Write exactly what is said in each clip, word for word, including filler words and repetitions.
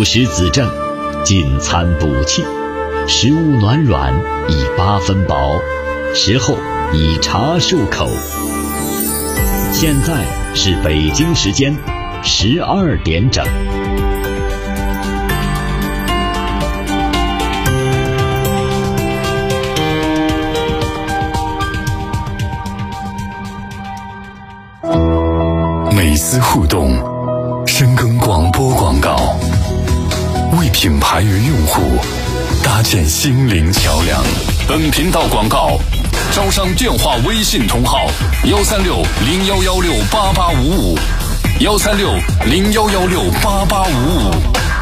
素食子正，进餐补气，食物暖软，以八分饱，食后以茶漱口。现在是北京时间十二点整。 美思互动深耕广播广告，为品牌与用户搭建心灵桥梁。本频道广告招商电话微信同号幺三六零幺幺六八八五五幺三六零幺幺六八八五五。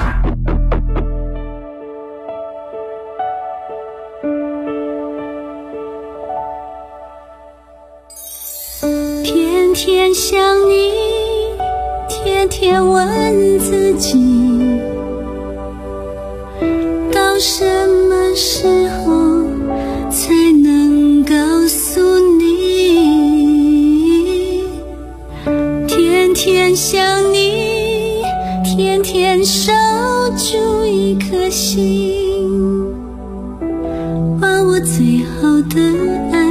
天天想你，天天问自己，到什么时候才能告诉你？天天想你，天天守住一颗心，把我最好的爱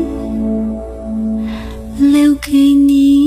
留给你。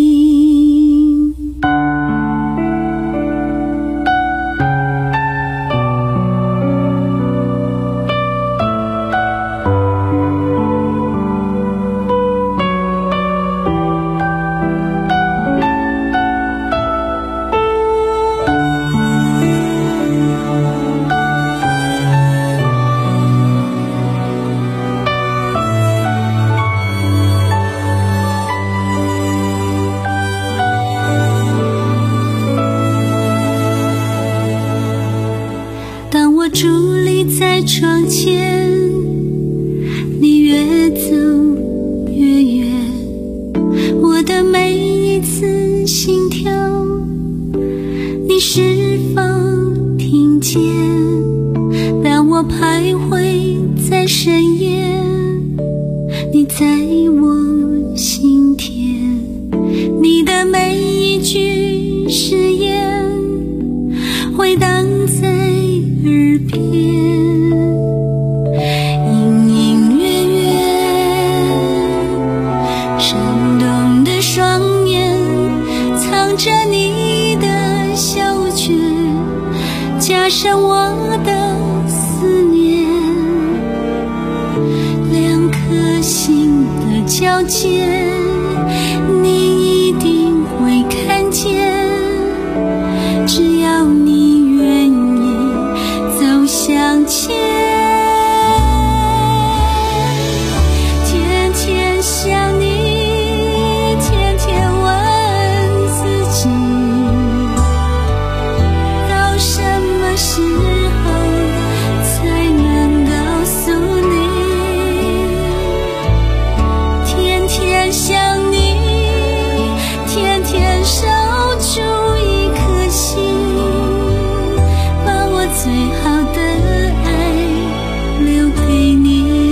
伫立在窗前，你越走越远，我的每一次心跳，你是否听见？当我徘徊在深夜，你在我心田，你的每一句誓言回荡在耳边，隐隐约约，闪动的双眼藏着你的小诀，加深我的思念，两颗心的交界，你一定会看见，只要你愿意走向前。天天想你，天天问自己，到什么时候才能告诉你？天天想你，天天守住一颗心，把我最好的爱留给你。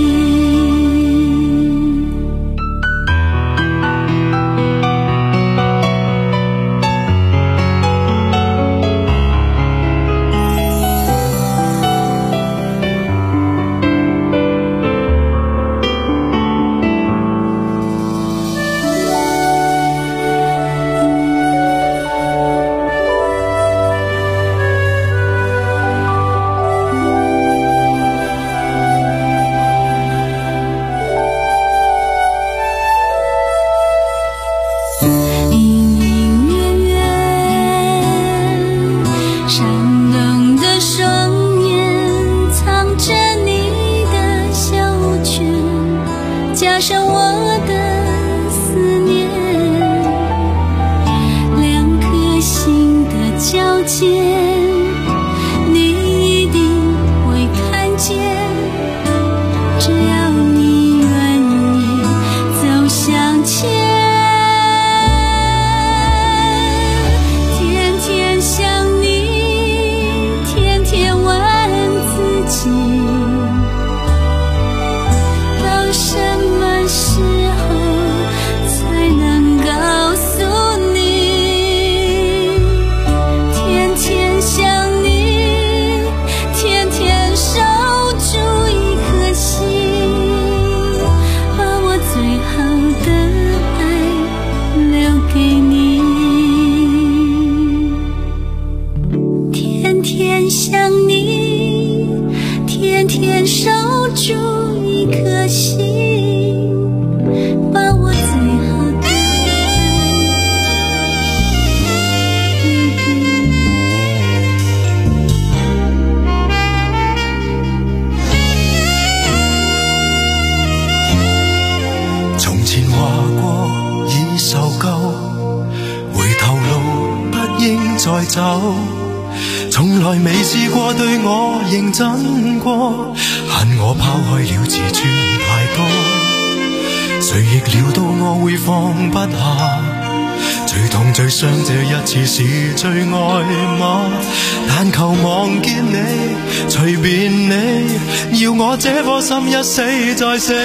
隐隐约约，闪动的双眼藏着你的小圈，加深我的思念，两颗心的交界，你一定会看见，只要你愿意走向前。天天想你，天天问自己，到什么时候從來未試過對我認真過，恨我拋開了自尊太多，誰亦料到我會放不下，最痛最傷這一次是最愛嗎？但求望見你，隨便你，要我這顆心一死再死。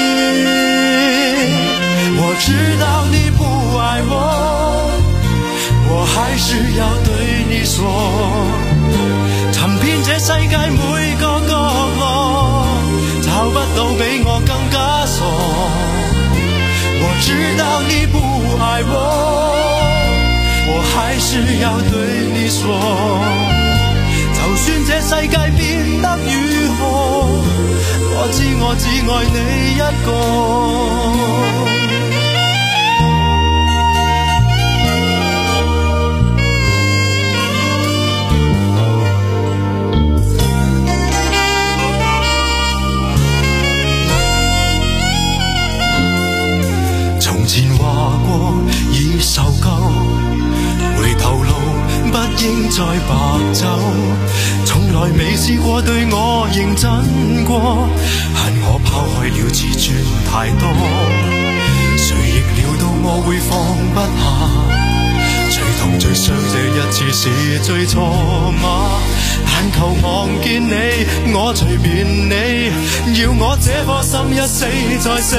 我知道你不愛我，我還是要對你說，尋遍這世界每個角落，找不到比我更加傻。我知道你不愛我，我還是要對你說，就算這世界變得如何，我知我只愛你一個。從前話過已受夠，回頭路不應再白走，從來未試過對我認真過，恨我拋開了自尊太多，誰亦料到我會放不下，最痛最傷這一次是最錯嗎？但求望見你，我隨便你，要我這顆心一死再死。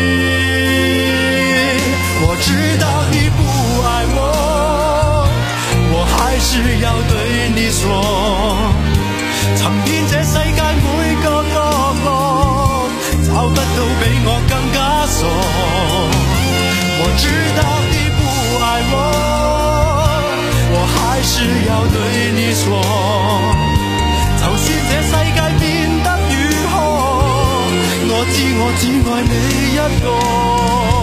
我知道你不愛我，我還是要對你說，尋遍這世界每個角落，找不到比我更加傻。我知道你不愛我，我還是要對你說，就算這世界變得如何，我知我只愛你一個。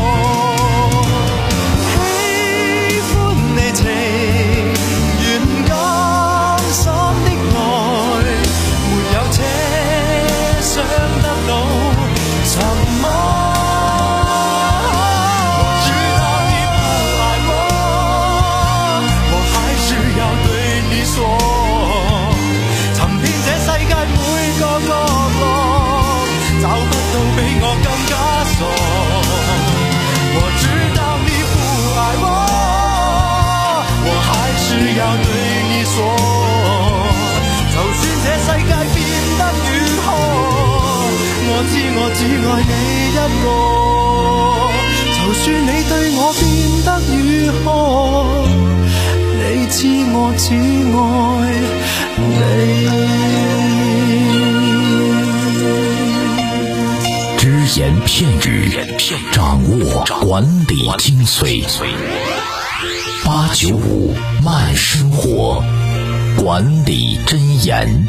情願甘心的愛，沒有奢想得到什麼。我知道你不愛我，我還是要對你說，尋遍這世界每個角落，找不到比我更加傻。我知道你不愛我，是要對你說，就算這世界變得如何，我知我只愛你一個。就算你對我變得如何，你知我只愛你。 只言片語，掌握管理精髓。八九五慢生活，管理箴言。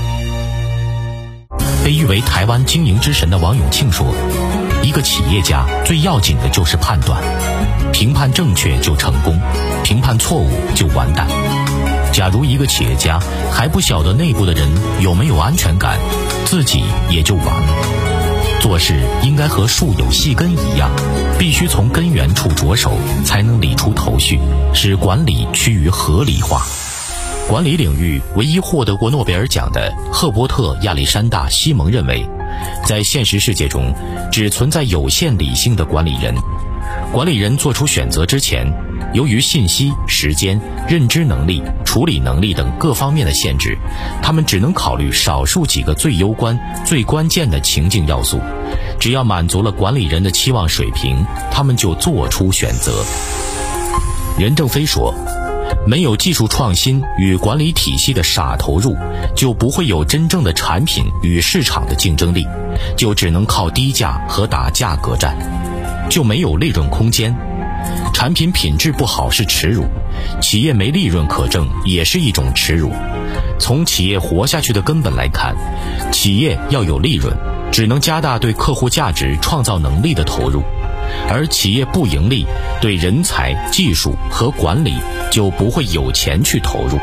被誉为台湾经营之神的王永庆说，一个企业家最要紧的就是判断，评判正确就成功，评判错误就完蛋。假如一个企业家还不晓得内部的人有没有安全感，自己也就完了。做事应该和树有细根一样，必须从根源处着手，才能理出头绪，使管理趋于合理化。管理领域唯一获得过诺贝尔奖的赫伯特·亚历山大·西蒙认为，在现实世界中只存在有限理性的管理人。管理人做出选择之前，由于信息、时间、认知能力、处理能力等各方面的限制，他们只能考虑少数几个最攸关、最关键的情境要素。只要满足了管理人的期望水平，他们就做出选择。任正非说，没有技术创新与管理体系的傻投入，就不会有真正的产品与市场的竞争力，就只能靠低价和打价格战，就没有利润空间。产品品质不好是耻辱，企业没利润可挣也是一种耻辱。从企业活下去的根本来看，企业要有利润，只能加大对客户价值创造能力的投入，而企业不盈利，对人才、技术和管理就不会有钱去投入。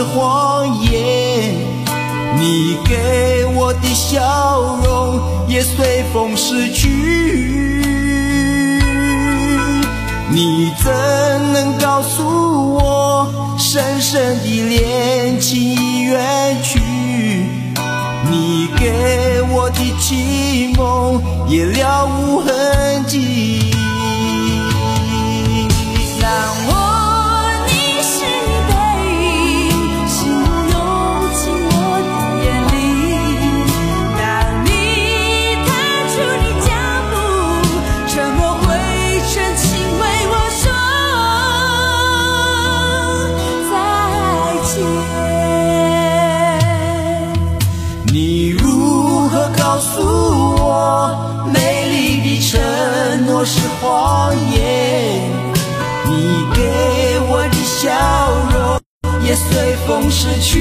谎言，你给我的笑容也随风逝去。你怎能告诉我深深的恋情已远去？你给我的情梦也了无痕迹。 让我凝视你背影，心无用进我的眼里。当你踏出你脚步，沉默会深情为我说再见。 你如何告诉我美丽的承诺是谎言？你给我的笑容也随风逝去。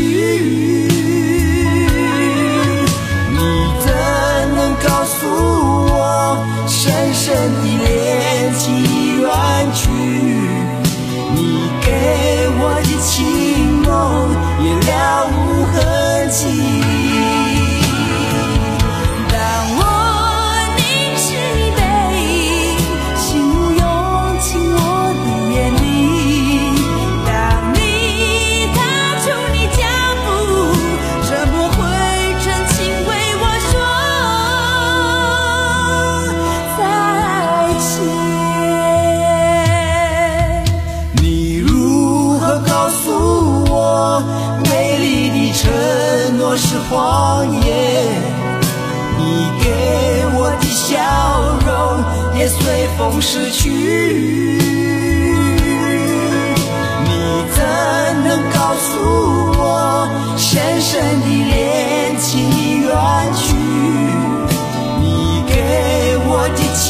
你怎能告诉我深深的恋情已远去？你给我的情梦也了无痕迹。是谎言，你给我的笑容也随风逝去。你怎能告诉我深深的恋情已远去？你给我的情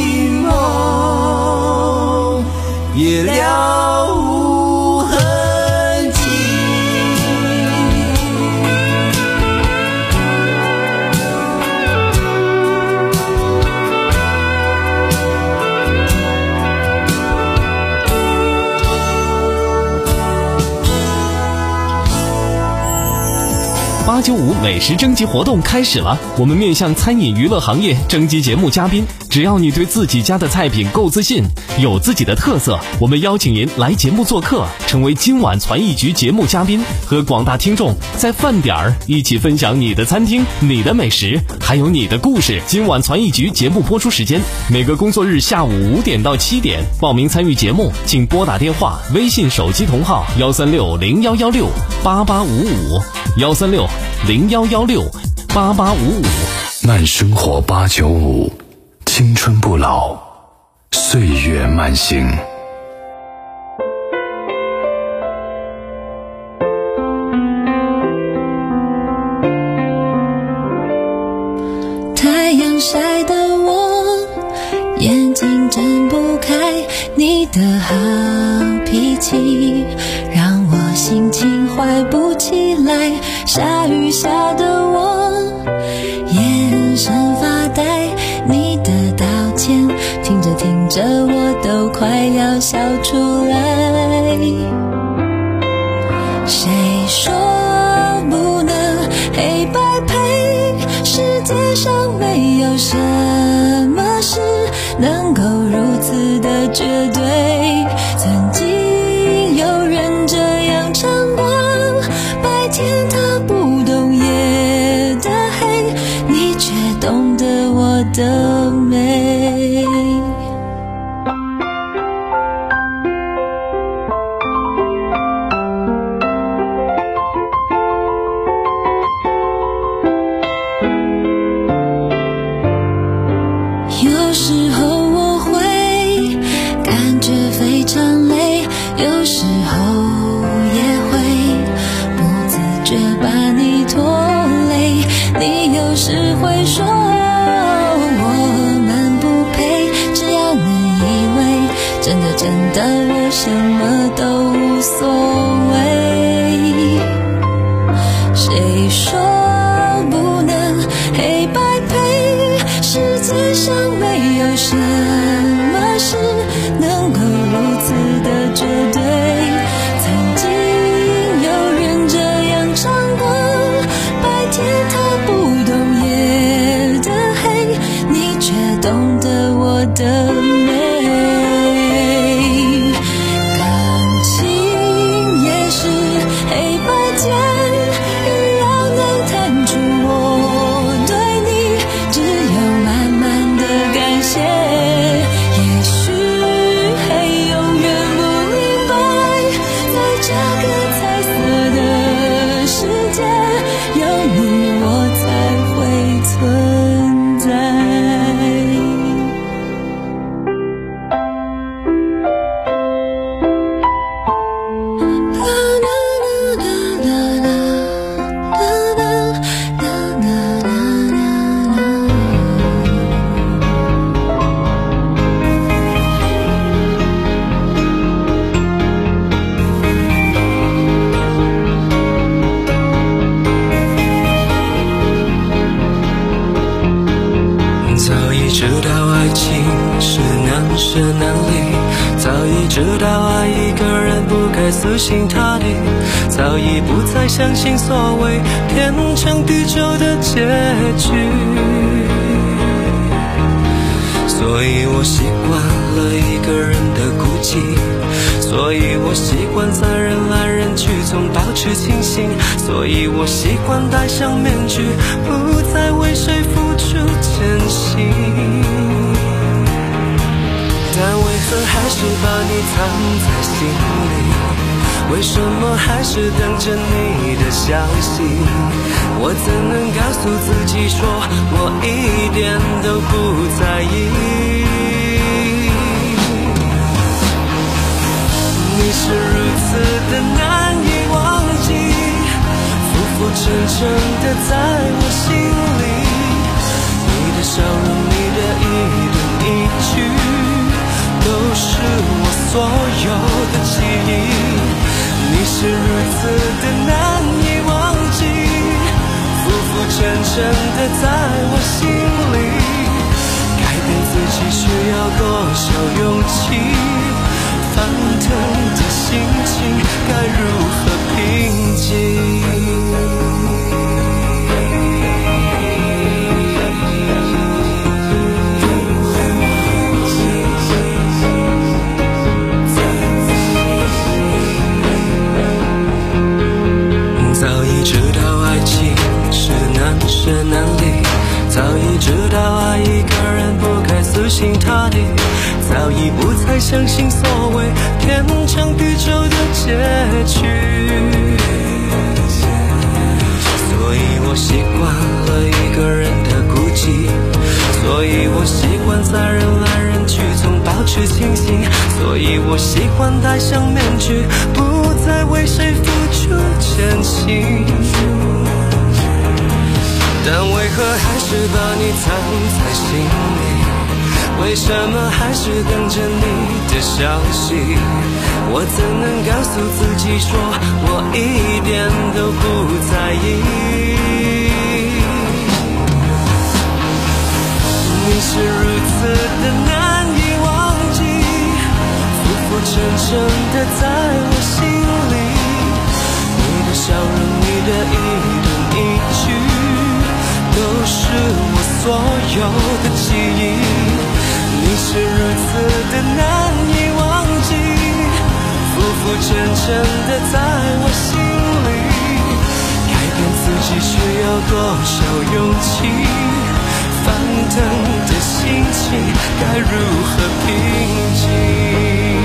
梦也了无痕迹。 八九五美食征集活动开始了，我们面向餐饮娱乐行业征集节目嘉宾，只要你对自己家的菜品够自信，有自己的特色，我们邀请您来节目做客，成为今晚传艺局节目嘉宾，和广大听众在饭点儿一起分享你的餐厅、你的美食，还有你的故事。今晚传艺局节目播出时间每个工作日下午五点到七点，报名参与节目请拨打电话、微信手机同号幺三六零幺幺六八八五五幺三六零幺幺六八八五五。 慢生活八九五，青春不老，岁月慢行。 太阳晒得我眼睛睁不开，你的好脾气让我心情坏不起来。下雨下得我眼神发呆，你的道歉听着听着我都快要笑出来。谁说不能黑白配？世界上没有什么事能够如此的绝对。曾经有人这样唱过，白天他不懂夜的黑，你却懂得我的美。有时候我会感觉非常累，有时候也会不自觉把你拖累。你有时会说我们不配，只要能以为真的真的我什么都无所谓。谁说不能黑白配？世界上没有什么事能够如此的绝对。曾经有人这知道爱一个人不该死心塌地，早已不再相信所谓天长地久的结局。所以我习惯了一个人的孤寂，所以我习惯在人来人去中保持清醒，所以我习惯戴上面具，不再为谁付出真心。但为何还是把你藏在心里？为什么还是等着你的消息？我怎能告诉自己说我一点都不在意？你是如此的难以忘记，浮浮沉沉的在我心里。你的笑容，你的一顿一句，都是我所有的记忆。你是如此的难以忘记，浮浮沉沉的在我心里。改变自己需要多少勇气？翻腾的心情该如何平静？早已知道爱情是难舍难离，早已知道爱一个人不该死心塌地，早已不再相信所谓天长地久的结局。所以我习惯了一个人的孤寂，所以我习惯在人来人去中保持清醒，所以我习惯戴上面具，不再为谁付出真心。但为何还是把你藏在心里？为什么还是等着你的消息？我怎能告诉自己说我一点都不在意？你是如此的难以忘记，浮浮沉沉的在我心里。你的笑容，你的一顿一句，都是我所有的记忆。你是如此的难以忘记，浮浮沉沉的在我心里。改变自己需要多少勇气？翻腾的心情该如何平静？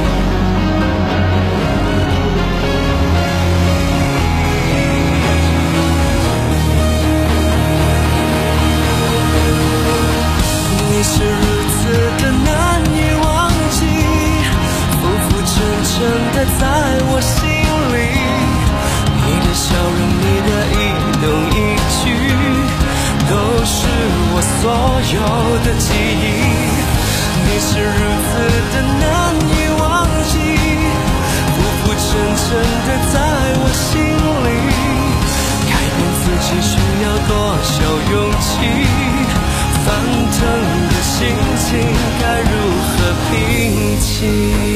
你是如此的难以忘记，浮浮沉沉的在我心里。你的笑容，你的一动一句，都是我所有的记忆。你是如此的难以忘记，浮浮沉沉的在我心里。改变自己需要多少勇气？翻腾的心情该如何平静？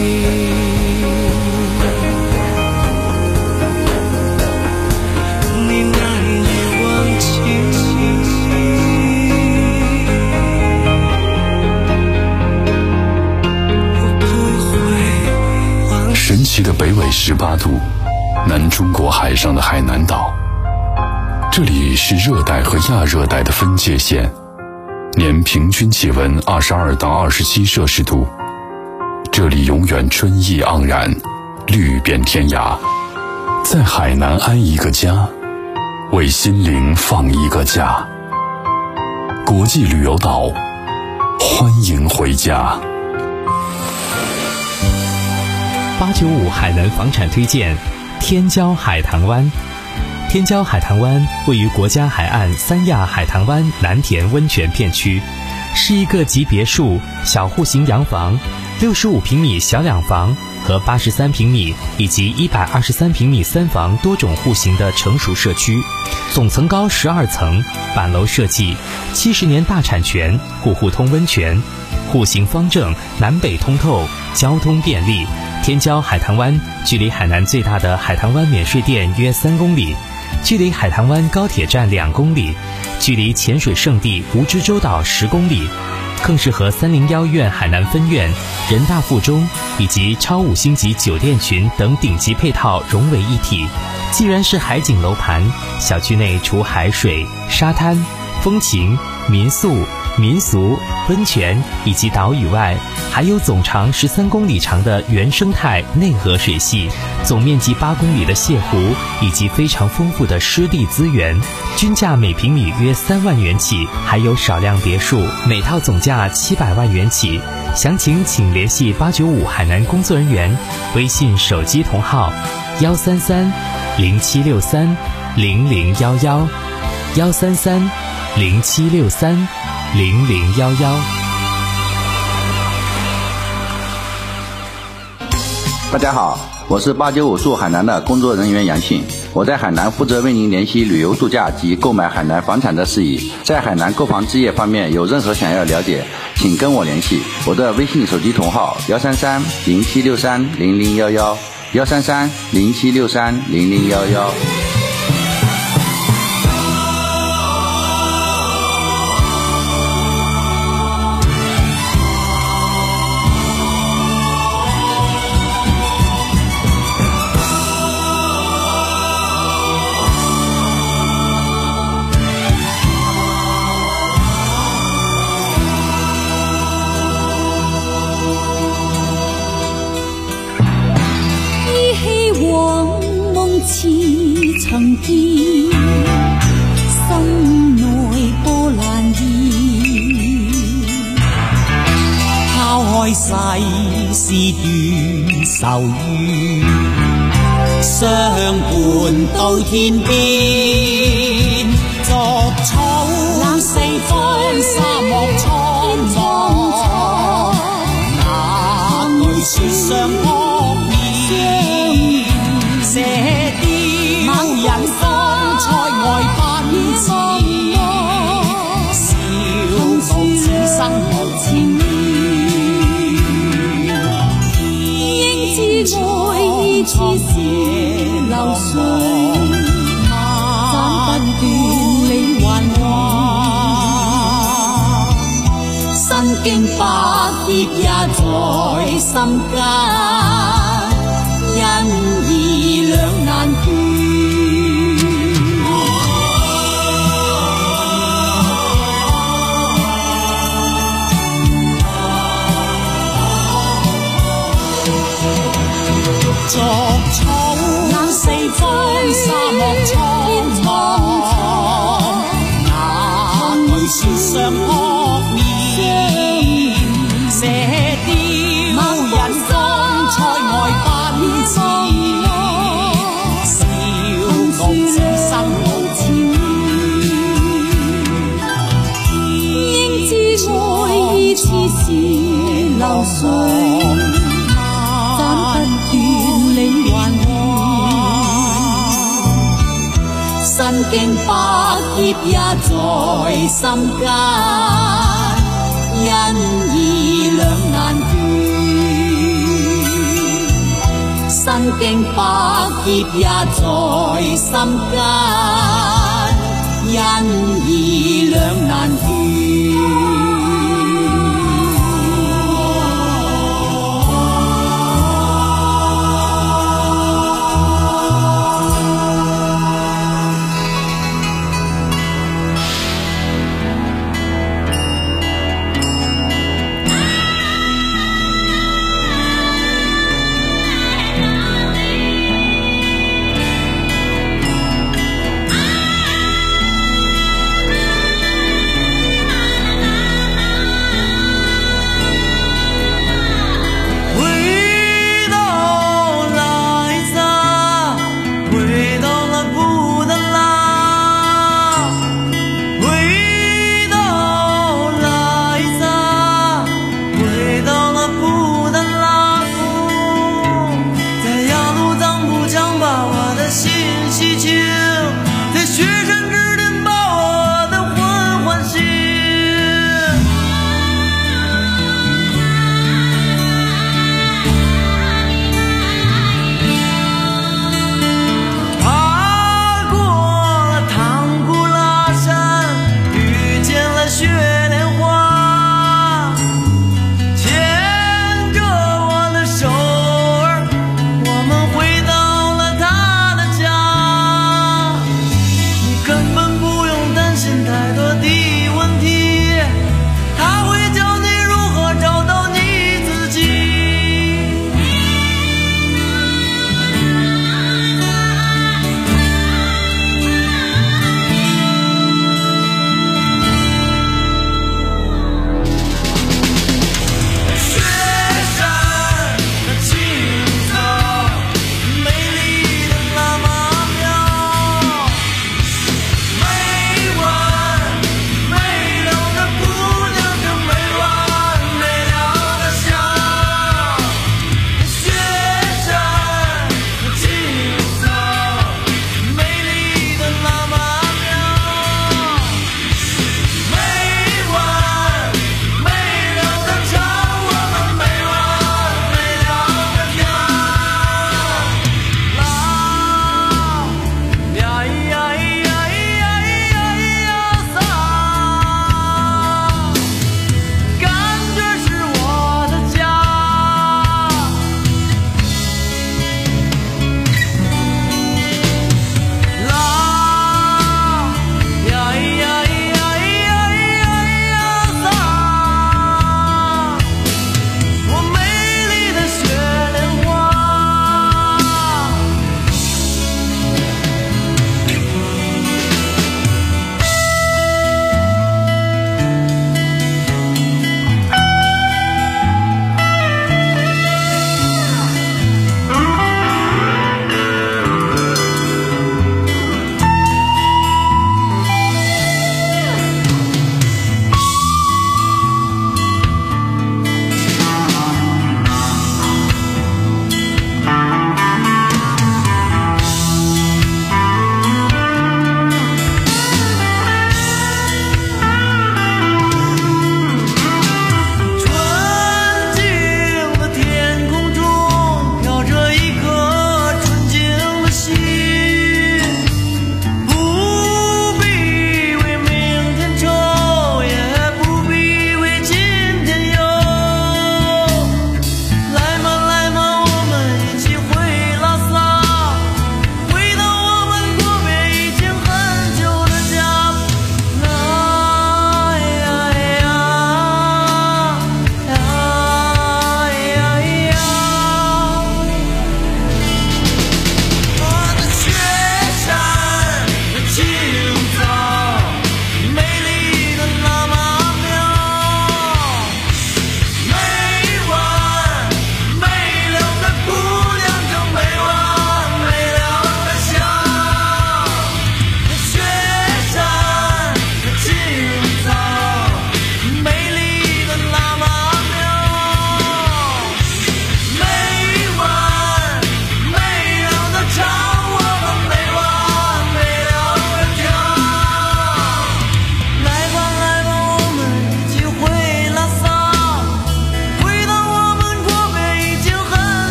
你难以忘记，我不会忘记。 神奇的北纬十八度，南中国海上的海南岛，这里是热带和亚热带的分界线。年平均气温二十二到二十七摄氏度，这里永远春意盎然，绿遍天涯。在海南安一个家，为心灵放一个假。国际旅游岛，欢迎回家。 八九五海南房产推荐：天骄海棠湾。天骄海棠湾位于国家海岸三亚海棠湾南田温泉片区，是一个集别墅、小户型洋房、六十五平米小两房和八十三平米以及一百二十三平米三房多种户型的成熟社区，总层高十二层，板楼设计，七十年大产权，户户通温泉。 户型方正，南北通透，交通便利。天骄海棠湾距离海南最大的海棠湾免税店约三公里，距离海棠湾高铁站两公里，距离潜水圣地蜈支洲岛十公里，更是和三零幺院海南分院、人大附中以及超五星级酒店群等顶级配套融为一体。既然是海景楼盘，小区内除海水、沙滩、风情、民宿、民俗、温泉以及岛屿外，还有总长十三公里长的原生态内河水系，总面积八公里的泻湖，以及非常丰富的湿地资源，均价每平米约三万元起，还有少量别墅，每套总价七百万元起。详情请联系八九五海南工作人员，微信手机同号幺三三零七六三零零幺幺幺三三零七六三零零幺幺。 大家好，我是八九五住海南的工作人员杨信，我在海南负责为您联系旅游度假及购买海南房产的事宜。在海南购房置业方面有任何想要了解，请跟我联系，我的微信手机同号幺三三零七六三零零幺幺幺三三零七六三零零幺幺。 似曾見，心內波瀾現。拋開世事斷愁怨，相伴到天邊。逐草四方，沙漠蒼茫，哪懼雪上撲面？射雕人方塞外奔馳，笑傲此生無前緣。應知愛意似是流水，斬不斷理還亂。身經百劫也在心間，因義兩難斷。逐草冷四方，沙漠蒼茫，哪懼雪上撲面？射雕人方塞外奔馳，笑傲此生無前緣。應知愛意似是流水，身經百劫也在心間，因義兩難斷。身經百劫也在心間，因義兩難斷。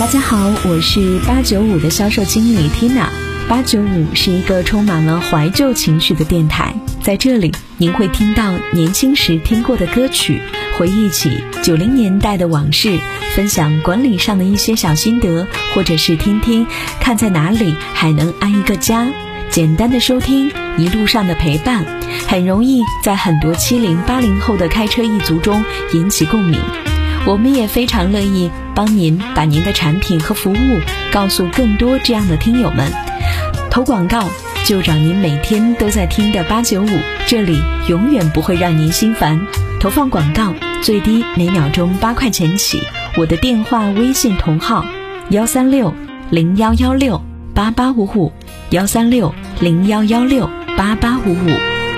大家好，我是八九五的销售经理 Tina。 八九五是一个充满了怀旧情绪的电台，在这里您会听到年轻时听过的歌曲，回忆起九零年代的往事，分享管理上的一些小心得，或者是听听看在哪里还能安一个家。简单的收听，一路上的陪伴，很容易在很多七零八零后的开车一族中引起共鸣。我们也非常乐意帮您把您的产品和服务告诉更多这样的听友们。投广告就找您每天都在听的八九五，这里永远不会让您心烦。投放广告最低每秒钟八块钱起，我的电话微信同号幺三六零幺幺六八八五五，幺三六零幺幺六八八五五。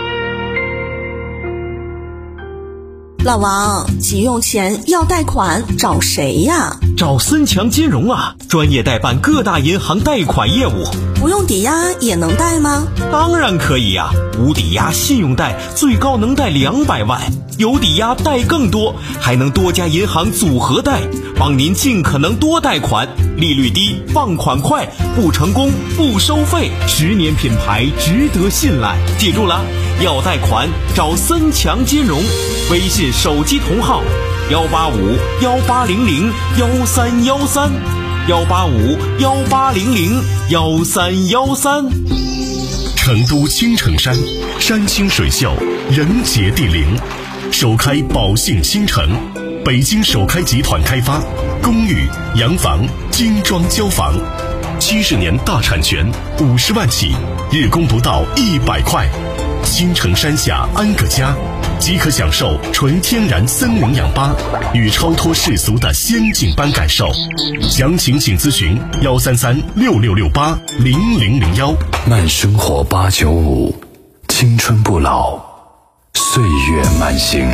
老王，急用钱要贷款找谁呀？ 找森强金融啊，专业代办各大银行贷款业务。 不用抵押也能贷吗？ 当然可以呀、啊，无抵押信用贷最高能贷两百万，有抵押贷更多，还能多家银行组合贷，帮您尽可能多贷款，利率低，放款快，不成功不收费，十年品牌值得信赖。记住了，要贷款找森强金融，微信手机同号幺八五幺八零零幺三幺三，幺八五幺八零零幺三幺三。 成都青城山，山清水秀，人杰地灵，首开宝信新城，北京首开集团开发，公寓、洋房、精装交房，七十年大产权，五十万起，日供不到一百块。青城山下安个家，即可享受纯天然森林氧吧与超脱世俗的仙境般感受。详情请咨询幺三三六六六八零零零幺。慢生活八九五，青春不老，岁月慢行。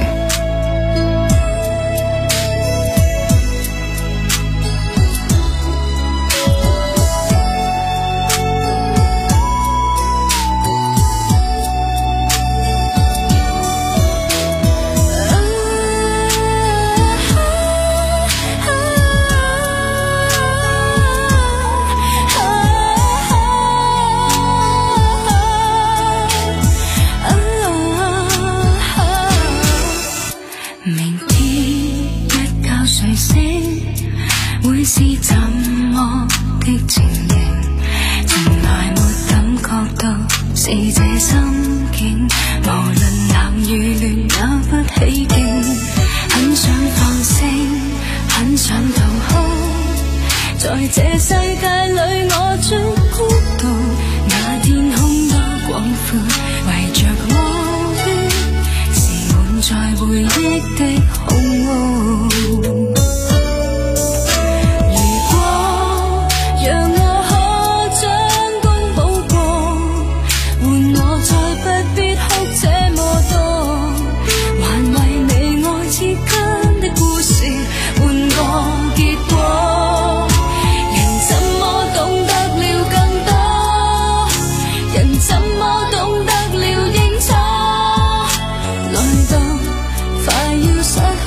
會是怎麼的情形，從來沒感覺到是這心境，無論冷與暖也不起勁，很想放聲，很想逃空，在這世界裏我最孤獨，那天空多廣闊，圍着我的是滿載回憶的空屋。快要失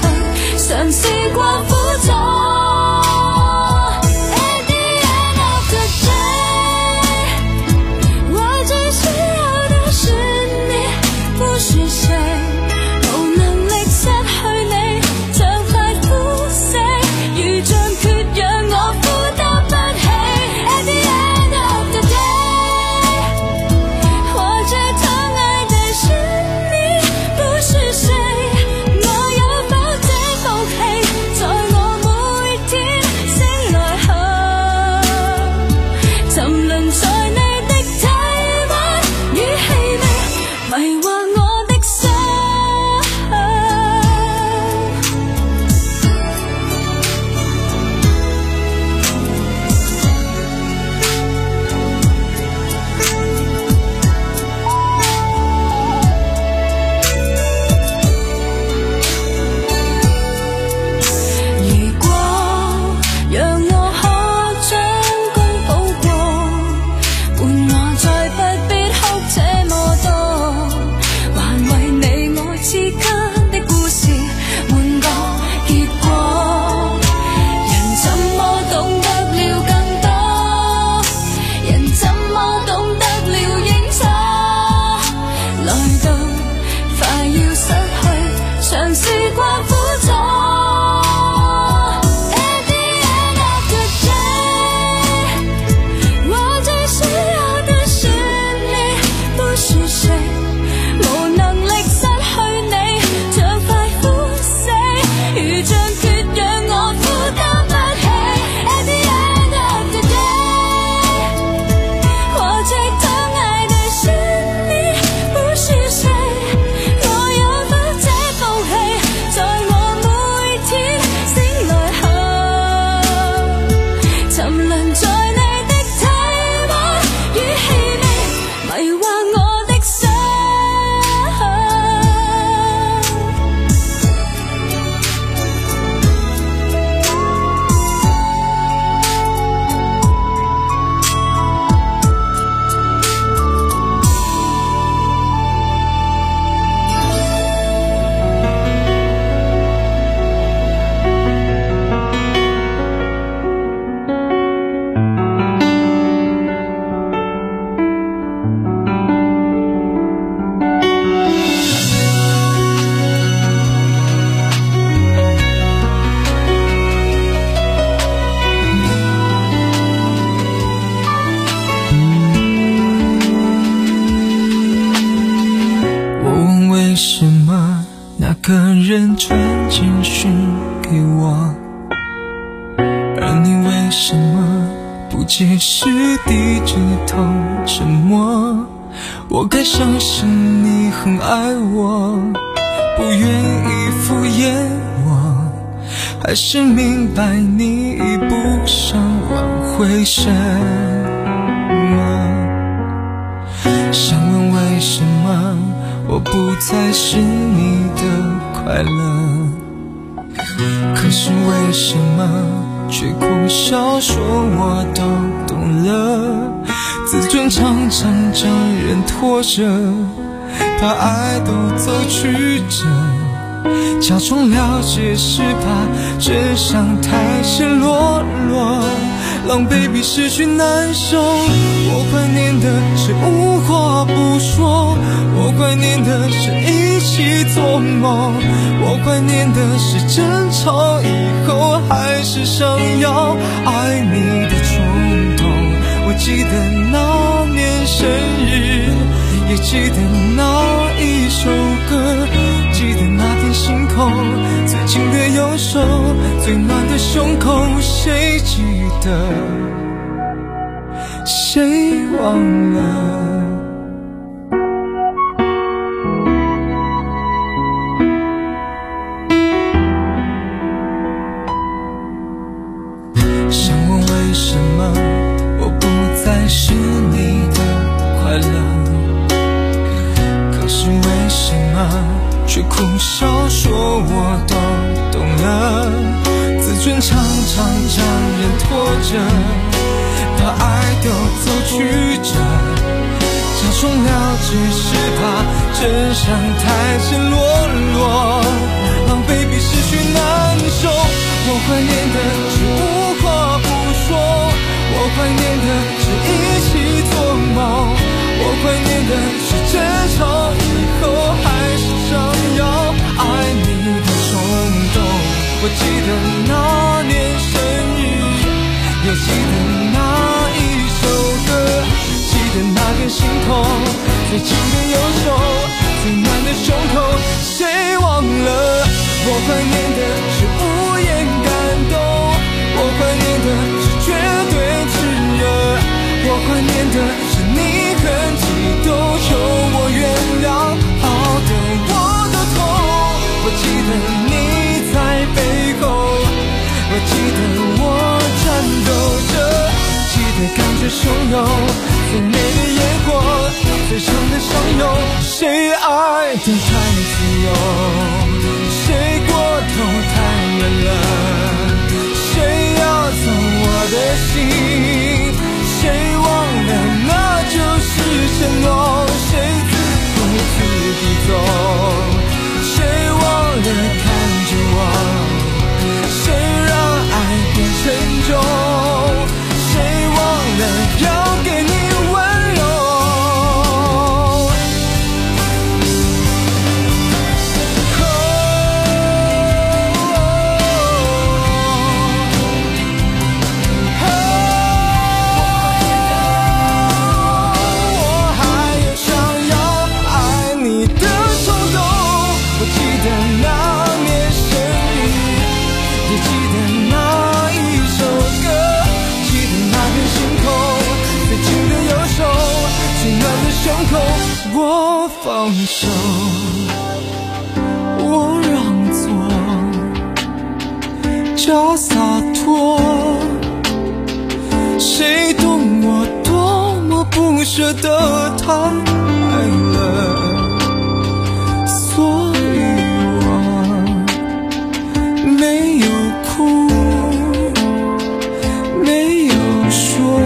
为什么那个人传简讯给我，而你为什么不解释低着头沉默？我该相信你很爱我，不愿意敷衍我，还是明白你已不想挽回什么？想问为什么我不再是你的快乐，可是为什么却苦笑说我都懂了？自尊常常将人拖着，把爱都走曲折，假装了解是怕真相太赤裸裸，狼狈比失去难受。我怀念的是无话不说，我怀念的是一起做梦，我怀念的是争吵以后还是想要爱你的冲动。我记得那年生日，也记得那一首歌，记得那片星空，最近的右手，最暖的胸口，谁记得谁忘了？想问为什么我不再是你的快乐，可是为什么却苦笑说我都懂了？自尊常常将人拖着，把爱都走曲折，假装了解是怕真相太赤裸裸，狼狈比失去难受。我怀念的是无话不说，我怀念的是一起做梦，我怀念的是争吵以后还是想要爱你的冲动。我记得那年生日，也记得那一首歌，记得那片星空，最近的右手，最暖的胸口，谁忘了？我怀念的是无言感动，我怀念的是绝对炽热，我怀念的是你很激动求我原谅，好的我的痛。我记得你在背后，我记得我颤抖着，记得感觉汹涌，最美的烟火，最长的相拥，谁爱得太自由，谁过头太远了，谁要走我的心，谁忘了那就是承诺，谁自顾自己走，谁忘了看着我，谁让爱变沉重，谁忘了要给你温柔。我还有想要爱你的冲动。我记得那年生日，也记得那一首歌，记得那片星空，最近的右手，最暖的胸口。我放手，我让座，假洒脱，谁懂我多么不舍得太爱了，所以我没有哭，没有说。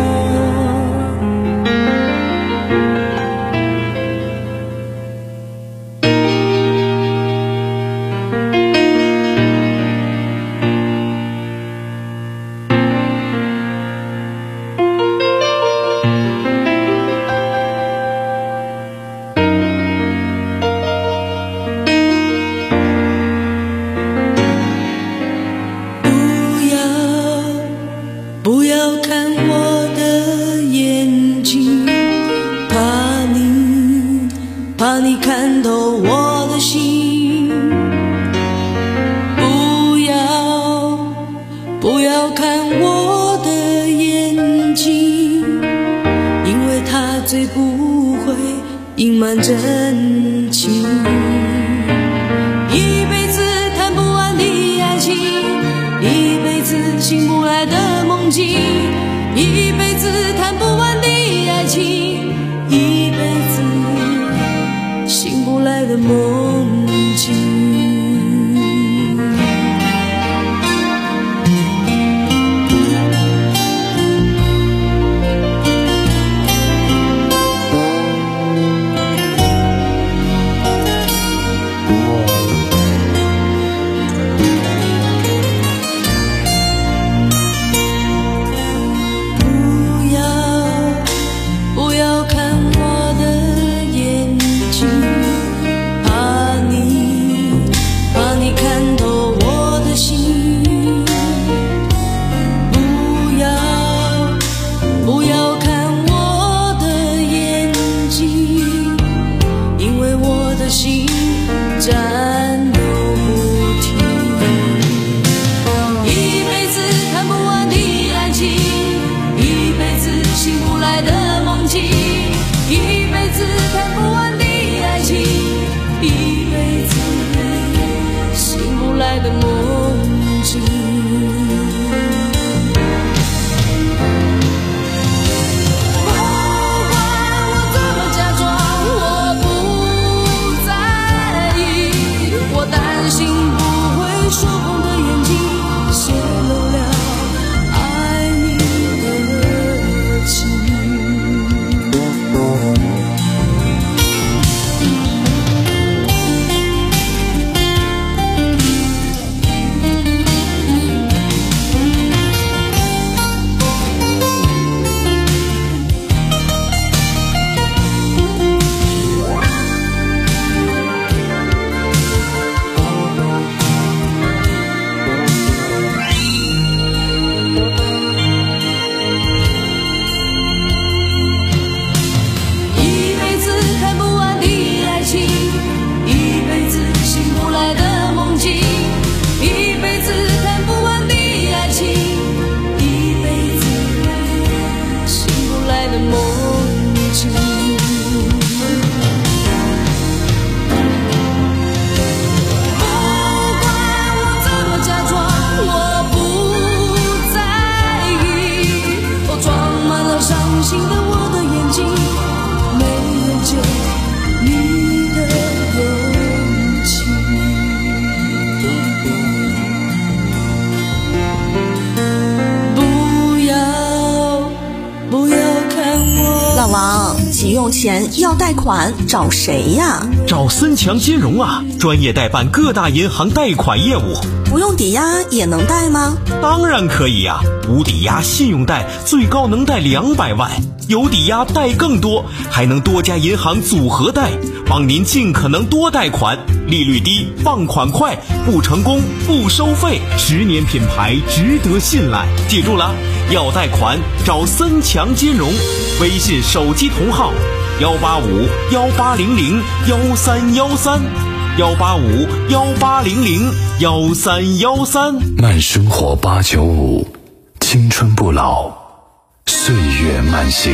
怕你看透我的隐瞒真情，一辈子谈不完的爱情，一辈子醒不来的梦境，一辈子谈不完的爱情，一辈子醒不来的梦境。 用钱要贷款找谁呀？ 找森强金融啊，专业代办各大银行贷款业务。 不用抵押也能贷吗？ 当然可以呀、啊，无抵押信用贷最高能贷两百万，有抵押贷更多，还能多家银行组合贷，帮您尽可能多贷款，利率低，放款快，不成功不收费，十年品牌，值得信赖。记住了，要贷款找森强金融，微信手机同号幺八五幺八零零幺三幺三，幺八五幺八零零幺三幺三。 慢生活八九五，青春不老，岁月慢行。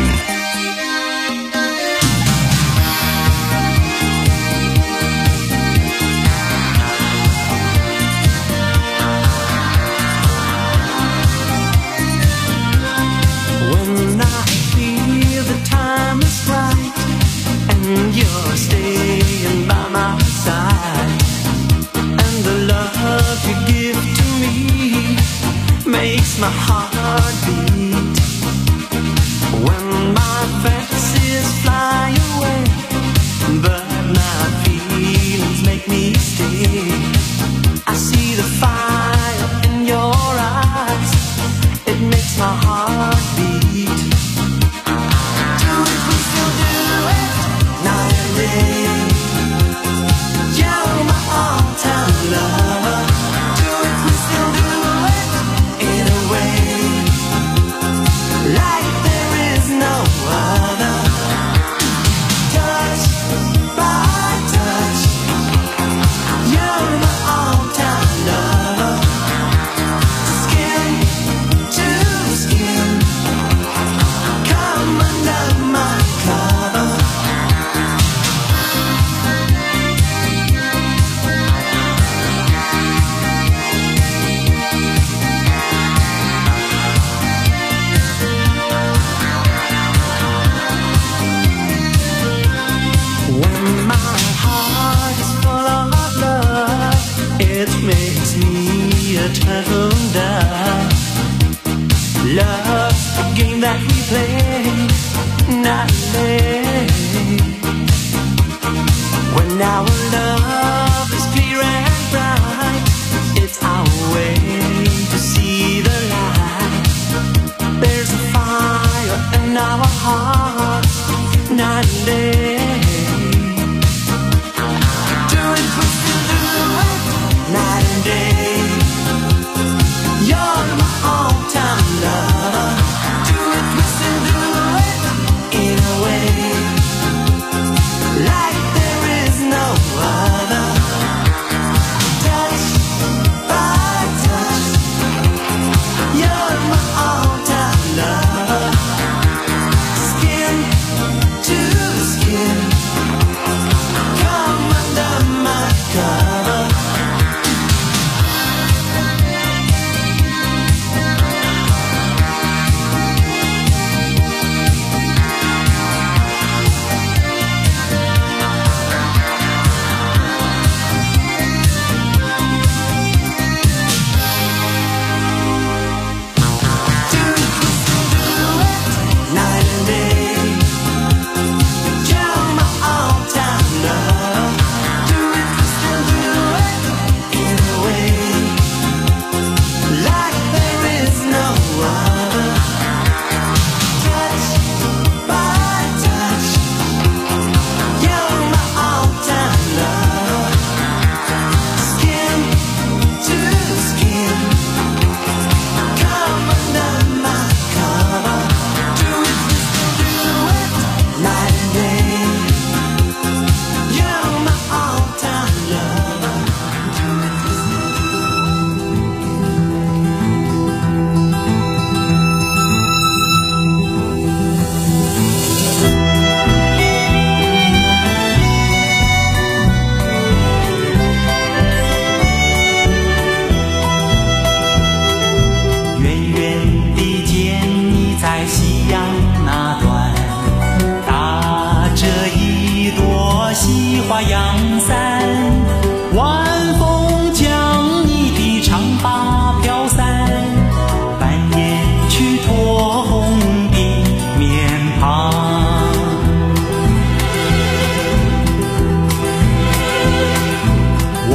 You're staying by my side, and the love you give to me makes my heart beat. When my fantasies fly away, but my feelings make me stay. I see the fire in your eyes, it makes my heart beat. Do it, we still do it. Night and day, you're my all-time lover. Do it, we still do it in a way like there is no other. Touch by touch, you're my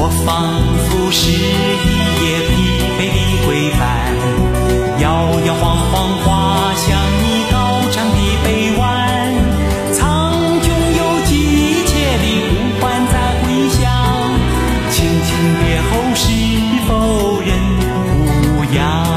我仿佛是一叶疲惫的归帆，摇摇晃晃滑向你高涨的北湾，苍穹有急切的呼唤在回响，轻轻别后是否人无恙？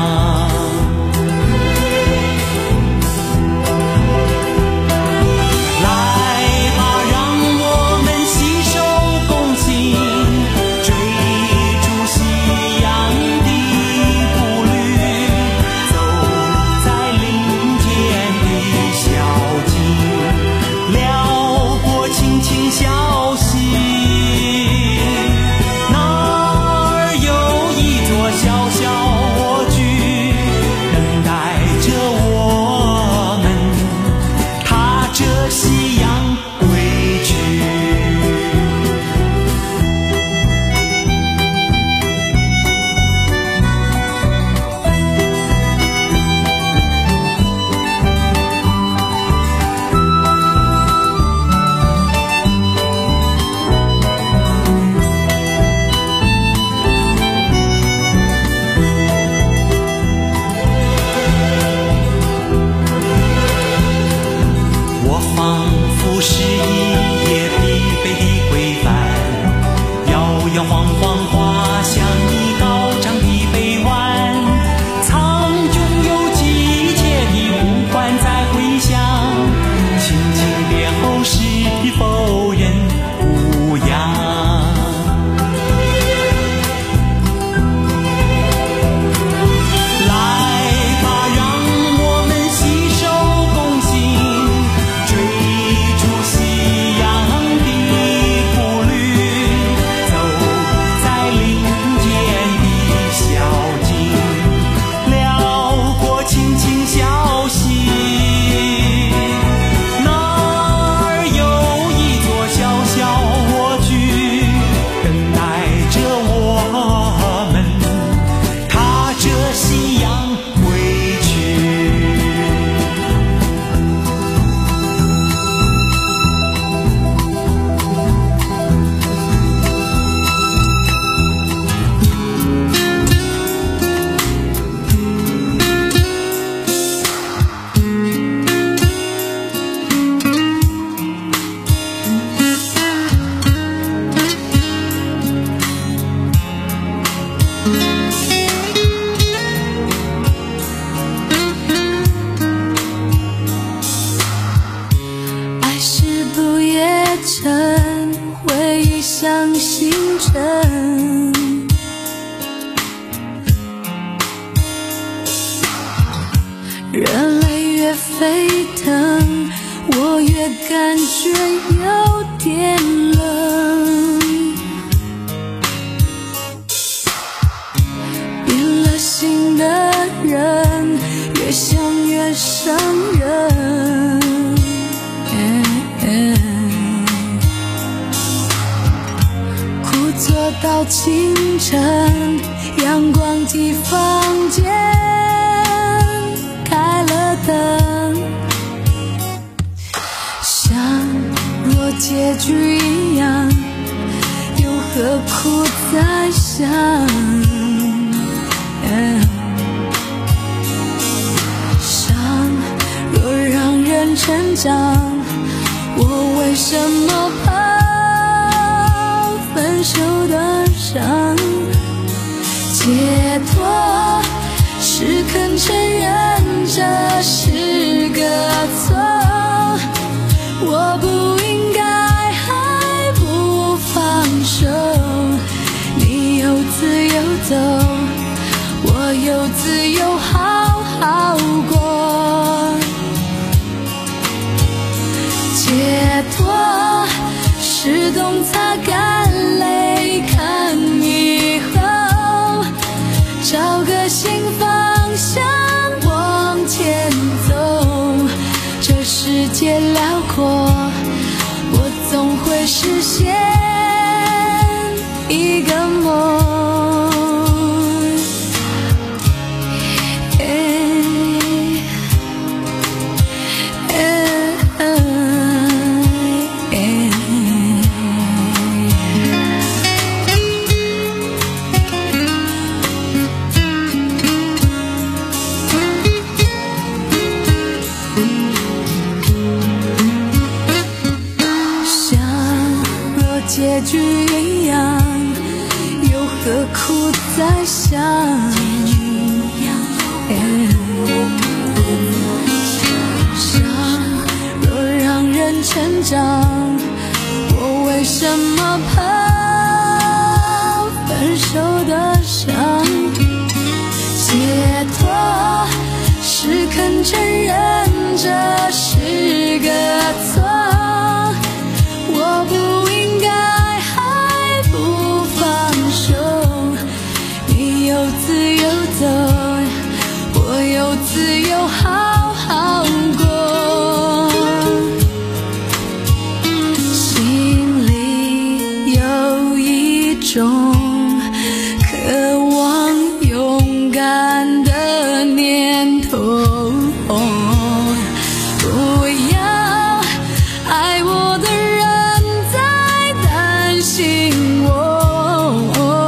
人类越沸腾，我越感觉有点冷。变了心的人，越想越伤人。苦坐到清晨，阳光替房间开了灯，像若结局一样，又何苦再想？伤若让人成长，我为什么怕分手的伤？解脱是肯承认这是个错，我不应该还不放手。你有自由走，我有自由好好过。解脱是懂擦干泪，看以后找个新方向往前走。这世界辽阔，我总会实现一个梦。 苦在想，伤若让人成长，我为什么怕分手的伤？解脱是肯承认这是个错，我不应该还不放手。你有自由走，我有自由好好过。心里有一种渴望勇敢的念头，不要爱我的人再担心我，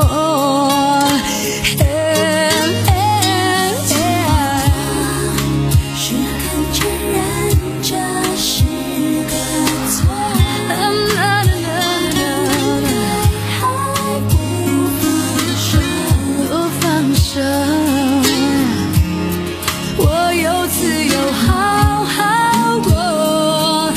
是肯承认这是个错，还不放手，不放手。我有自由好好过，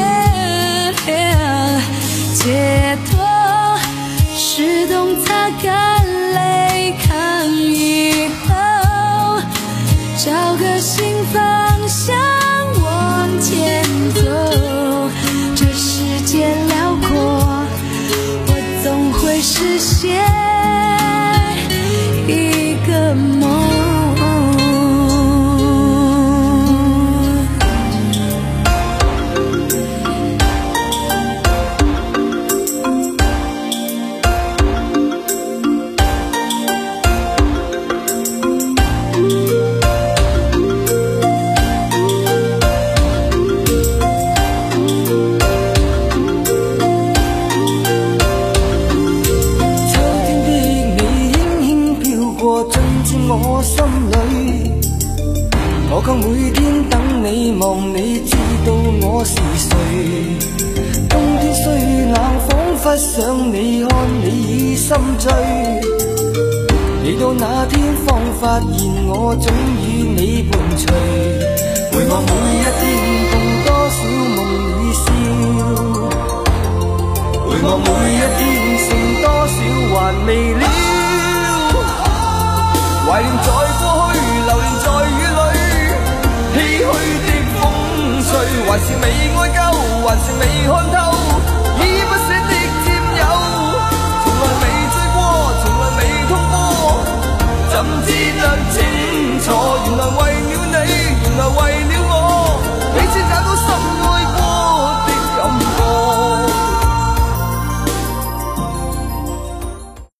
解脱是懂擦干泪看以后，找个新方向往前走。这世界辽阔，我总会实现一个梦。 我心裏，我卻每天等你望你，知道我是誰。冬天雖冷，彷彿想你，看你已心醉。你到那天方發現我總與你伴隨。回望每一天，共多少夢與笑。回望每一天，剩多少還未了。懷念在過去，流連在雨裏，唏噓的風吹，還是未愛夠，還是未看透。